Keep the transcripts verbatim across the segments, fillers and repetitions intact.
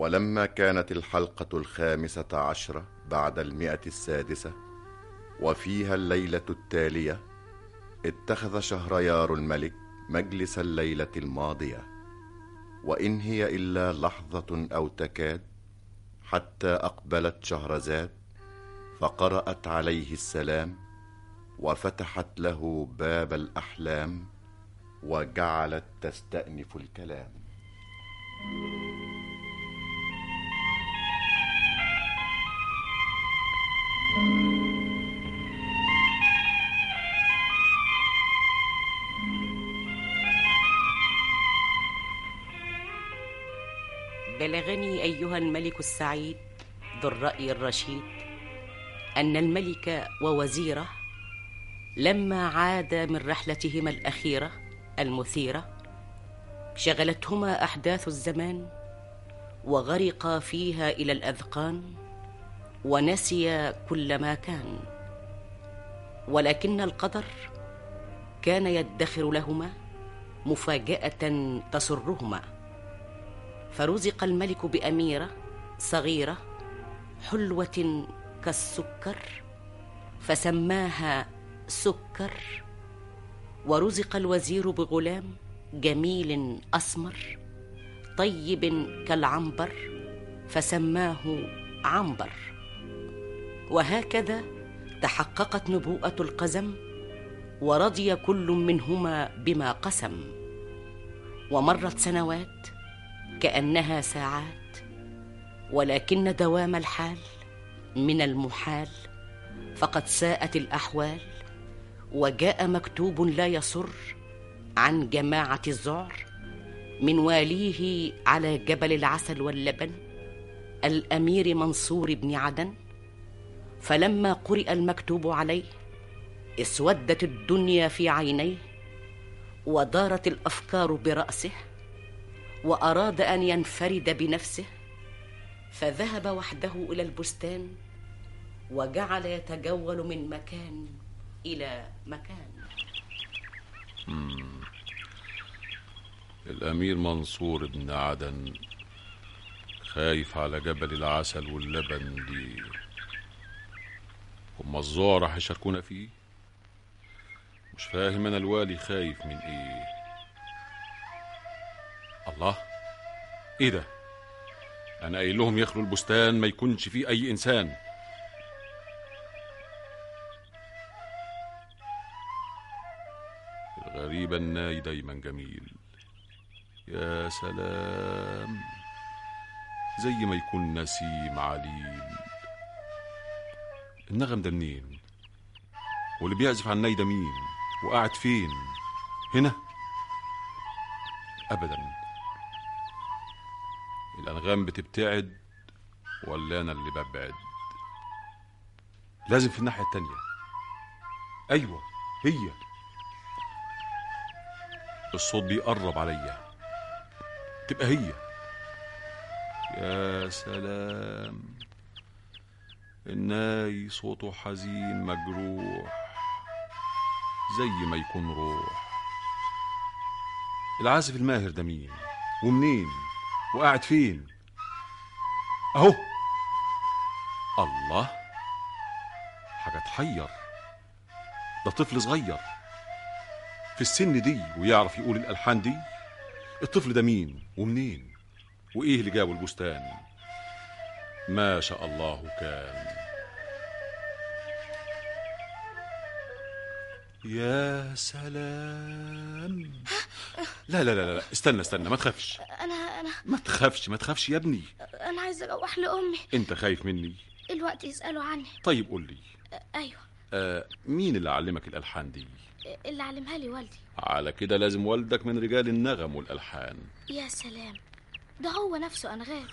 ولما كانت الحلقة الخامسة عشرة بعد المئة السادسة وفيها الليلة التالية، اتخذ شهريار الملك مجلس الليلة الماضية، وإن هي إلا لحظة أو تكاد، حتى أقبلت شهرزاد فقرأت عليه السلام، وفتحت له باب الأحلام، وجعلت تستأنف الكلام. بلغني أيها الملك السعيد ذو الرأي الرشيد أن الملك ووزيره لما عادا من رحلتهما الأخيرة المثيرة شغلتهما أحداث الزمان، وغرقا فيها إلى الأذقان، ونسيا كل ما كان. ولكن القدر كان يدخر لهما مفاجأة تسرهما، فرزق الملك بأميرة صغيرة حلوة كالسكر فسماها سكر، ورزق الوزير بغلام جميل أسمر طيب كالعنبر فسماه عنبر. وهكذا تحققت نبوءة القزم، ورضي كل منهما بما قسم. ومرت سنوات كأنها ساعات، ولكن دوام الحال من المحال، فقد ساءت الأحوال، وجاء مكتوب لا يسر عن جماعة الذعر من واليه على جبل العسل واللبن الأمير منصور بن عدن. فلما قرئ المكتوب عليه اسودت الدنيا في عينيه، ودارت الأفكار برأسه، وأراد أن ينفرد بنفسه، فذهب وحده إلى البستان، وجعل يتجول من مكان إلى مكان. مم. الأمير منصور بن عدن خايف على جبل العسل واللبن دي، هم الذعر هيشاركونا فيه؟ مش فاهم أنا الوالي خايف من إيه؟ الله، إيه ده؟ أنا قايل لهم يخلوا البستان ما يكونش فيه أي إنسان. الغريب الناي دايما جميل، يا سلام، زي ما يكون نسيم عليل. النغم ده منين؟ واللي بيعزف على الناي ده مين؟ وقاعد فين؟ هنا؟ أبدا، الأنغام بتبتعد ولا أنا اللي ببعد؟ لازم في الناحية التانية. أيوة، هي الصوت بيقرب عليا، تبقى هي. يا سلام، الناي صوته حزين مجروح زي ما يكون روح. العازف الماهر ده مين ومنين وقاعد فين؟ اهو. الله، حاجة تحير، ده طفل صغير في السن دي ويعرف يقول الألحان دي. الطفل ده مين ومنين وإيه اللي جابه البستان؟ ما شاء الله كان. يا سلام. لا لا لا لا، استنى استنى، ما تخافش. انا انا ما تخافش ما تخافش يا ابني. انا عايزه اروح لامي. انت خايف مني؟ الوقت يسالوا عني. طيب قول لي. ايوه. آه مين اللي علمك الالحان دي؟ اللي علمها لي والدي. على كده لازم والدك من رجال النغم والالحان. يا سلام، ده هو نفسه انغام.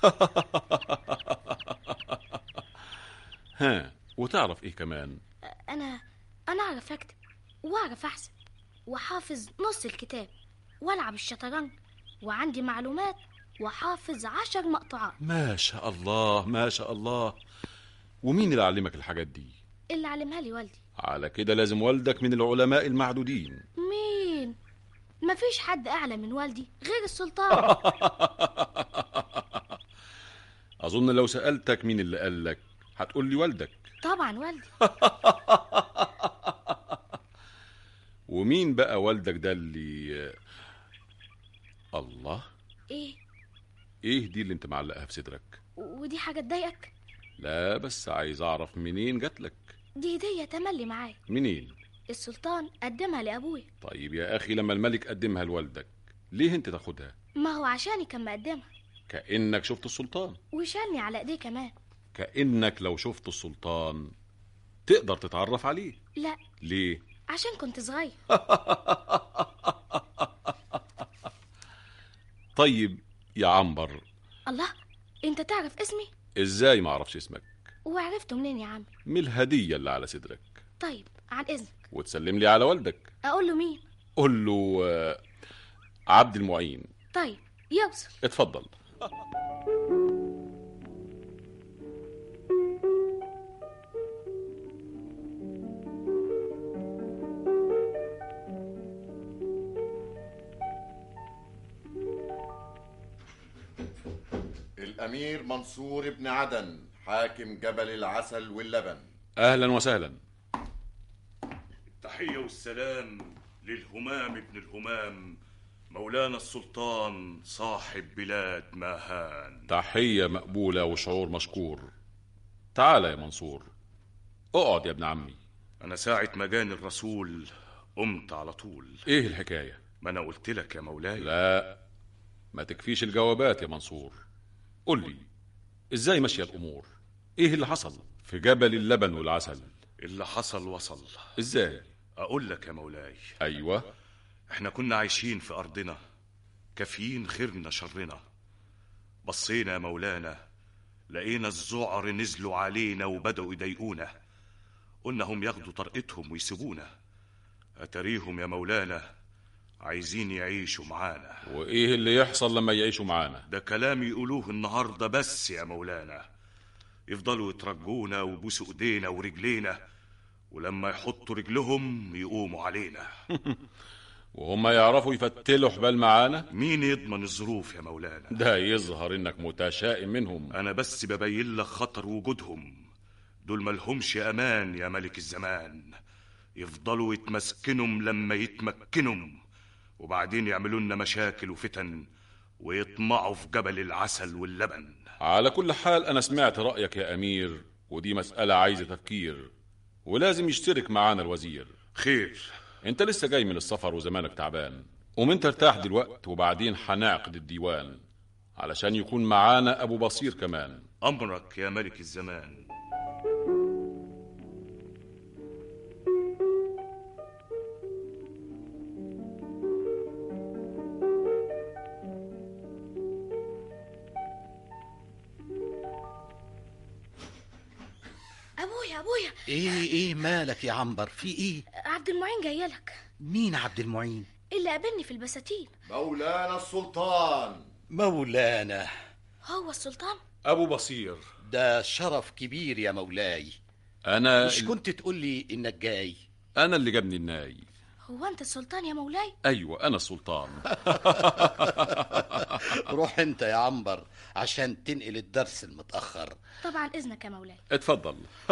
ها، وتعرف ايه كمان؟ انا انا اعرف اكتب واعرف احسب وحافظ نص الكتاب والعب الشطرنج، وعندي معلومات وحافظ عشر مقطوعات. ما شاء الله ما شاء الله. ومين اللي علمك الحاجات دي؟ اللي علمها لي والدي. على كده لازم والدك من العلماء المعدودين. مين؟ مفيش حد اعلى من والدي غير السلطان. اظن لو سألتك مين اللي قالك هتقول لي والدك. طبعا والدي. ومين بقى والدك ده اللي الله؟ ايه ايه دي اللي انت معلقها في صدرك؟ ودي حاجة تضايقك؟ لا بس عايز اعرف منين جاتلك. دي هدية تملي معايا. منين؟ السلطان قدمها لأبويا. طيب يا اخي لما الملك قدمها لوالدك ليه انت تاخدها؟ ما هو عشاني كان مقدمها، كأنك شفت السلطان. وشالني على ايديه كمان. كأنك لو شفت السلطان تقدر تتعرف عليه. لا. ليه؟ عشان كنت صغير. طيب يا عنبر. الله، انت تعرف اسمي؟ ازاي ما اعرفش اسمك؟ وعرفته منين يا عم؟ من الهدية اللي على صدرك. طيب عن اذنك. وتسلم لي على والدك. اقول له مين؟ قول له آه، عبد المعين. طيب يوصل. اتفضل. الأمير منصور بن عدن حاكم جبل العسل واللبن. أهلا وسهلا. التحية والسلام للهمام ابن الهمام مولانا السلطان صاحب بلاد ماهان. تحية مقبولة وشعور مشكور. تعال يا منصور، اقعد يا ابن عمي. أنا ساعة ما جاني الرسول قمت على طول. ايه الحكاية؟ ما أنا قلت لك يا مولاي. لا ما تكفيش الجوابات يا منصور. قل لي ازاي ماشية الأمور؟ ايه اللي حصل في جبل اللبن والعسل؟ اللي حصل وصل. ازاي؟ أقول لك يا مولاي. أيوة. احنا كنا عايشين في أرضنا كافيين خيرنا شرنا. بصينا يا مولانا لقينا الذعر نزلوا علينا وبدأوا يضايقونا. قلنا هم ياخدوا طرقتهم ويسيبونا. أتريهم يا مولانا عايزين يعيشوا معانا. وايه اللي يحصل لما يعيشوا معانا؟ ده كلام يقولوه النهاردة بس يا مولانا. يفضلوا يترجونا ويبوسوا ايدينا ورجلينا، ولما يحطوا رجلهم يقوموا علينا. وهم يعرفوا يفتلوا حبال معانا؟ مين يضمن الظروف يا مولانا؟ ده يظهر انك متشائم منهم. انا بس ببين لك خطر وجودهم. دول ملهمش امان يا ملك الزمان. يفضلوا يتمسكنهم لما يتمكنهم، وبعدين يعملوا لنا مشاكل وفتن ويطمعوا في جبل العسل واللبن. على كل حال انا سمعت رأيك يا امير، ودي مسألة عايزة تفكير، ولازم يشترك معانا الوزير. خير. انت لسه جاي من السفر وزمانك تعبان، قوم انت ارتاح دلوقت وبعدين هنعقد الديوان علشان يكون معانا ابو بصير كمان. امرك يا ملك الزمان. ابويا ابويا. ايه ايه مالك يا عنبر؟ في ايه؟ عبد المعين جايلك. مين عبد المعين؟ اللي قابلني في البساتين. مولانا السلطان. مولانا. هو السلطان؟ ابو بصير. ده شرف كبير يا مولاي. انا مش كنت تقول لي انك جاي؟ انا اللي جابني الناي. هو انت السلطان يا مولاي؟ ايوه انا السلطان. روح انت يا عنبر عشان تنقل الدرس المتأخر. طبعا اذنك يا مولاي. اتفضل.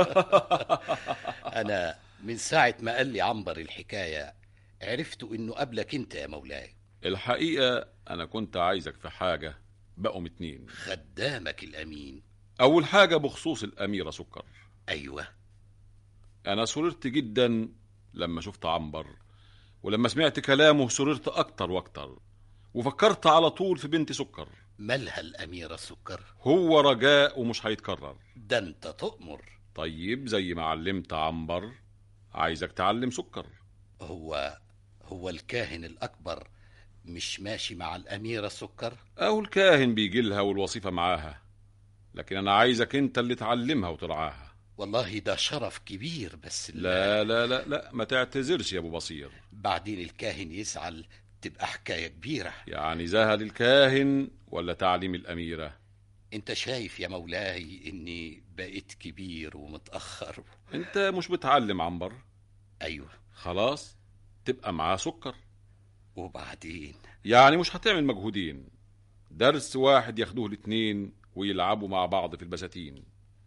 انا من ساعة ما قال لي عنبر الحكاية عرفت انه قبلك انت يا مولاي. الحقيقة انا كنت عايزك في حاجة، بقوا اتنين. خدامك الامين. اول حاجة بخصوص الاميرة سكر. ايوه. انا سررت جدا لما شفت عنبر، ولما سمعت كلامه سررت اكتر واكتر، وفكرت على طول في بنت سكر. مالها الاميرة سكر؟ هو رجاء ومش هيتكرر. ده انت تؤمر. طيب زي ما علمت عنبر عايزك تعلم سكر. هو هو الكاهن الاكبر مش ماشي مع الاميرة سكر؟ او الكاهن بيجي لها والوظيفة معاها، لكن انا عايزك انت اللي تعلمها وترعاها. والله ده شرف كبير. بس لا لا لا لا ما تعتذرش يا ابو بصير. بعدين الكاهن يزعل تبقى حكاية كبيرة. يعني زهل الكاهن ولا تعليم الأميرة؟ انت شايف يا مولاي اني بقيت كبير ومتأخر. انت مش بتعلم عنبر؟ ايوه. خلاص تبقى معاه سكر. وبعدين؟ يعني مش هتعمل مجهودين، درس واحد ياخدوه الاتنين ويلعبوا مع بعض في البساتين.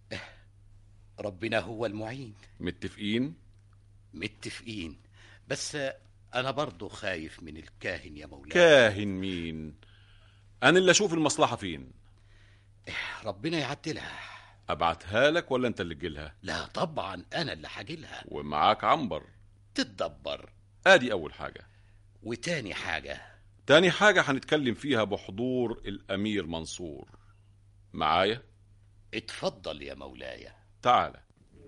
ربنا هو المعين. متفقين؟ متفقين، بس أنا برضو خايف من الكاهن يا مولاي. كاهن مين؟ أنا اللي أشوف المصلحة فين. ربنا يعدلها. أبعتها لك ولا أنت اللي تجيلها؟ لا طبعا أنا اللي هجيلها. ومعاك عنبر تتدبر. آدي أول حاجة. وتاني حاجة؟ تاني حاجة هنتكلم فيها بحضور الأمير منصور. معايا؟ اتفضل يا مولاي. تعالى.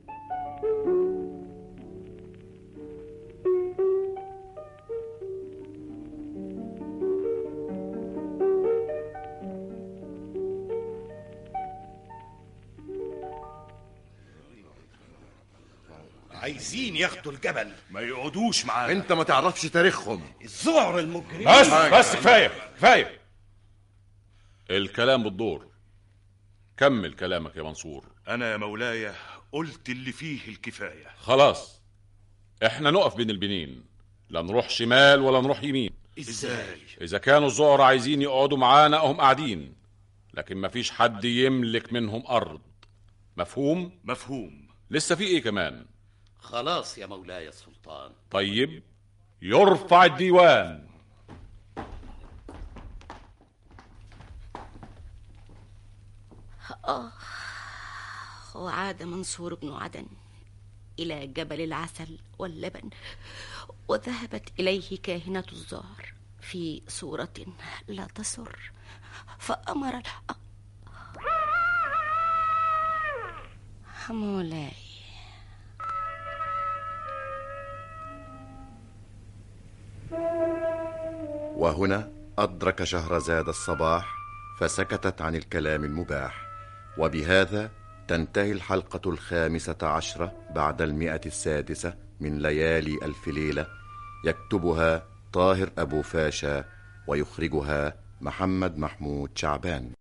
عايزين ياخدوا الجبل، ما يقعدوش معانا. انت ما تعرفش تاريخهم. الذعر المجرمين. بس بس كفاية كفاية. الكلام بالدور. كمل كلامك يا منصور. أنا يا مولاي قلت اللي فيه الكفاية. خلاص، احنا نقف بين البنين، لا نروح شمال ولا نروح يمين. ازاي؟ إذا كانوا الزعر عايزين يقعدوا معانا هم قاعدين، لكن مفيش حد يملك منهم أرض. مفهوم؟ مفهوم. لسه في إيه كمان؟ خلاص يا مولاي السلطان. طيب، يرفع الديوان. آه وعاد منصور بن عدن إلى جبل العسل واللبن، وذهبت إليه كاهنة الزهر في صورة لا تسر، فأمر ال... مولاي. وهنا أدرك شهرزاد الصباح فسكتت عن الكلام المباح. وبهذا تنتهي الحلقة الخامسة عشرة بعد المئة السادسة من ليالي ألف ليلة. يكتبها طاهر أبو فاشا ويخرجها محمد محمود شعبان.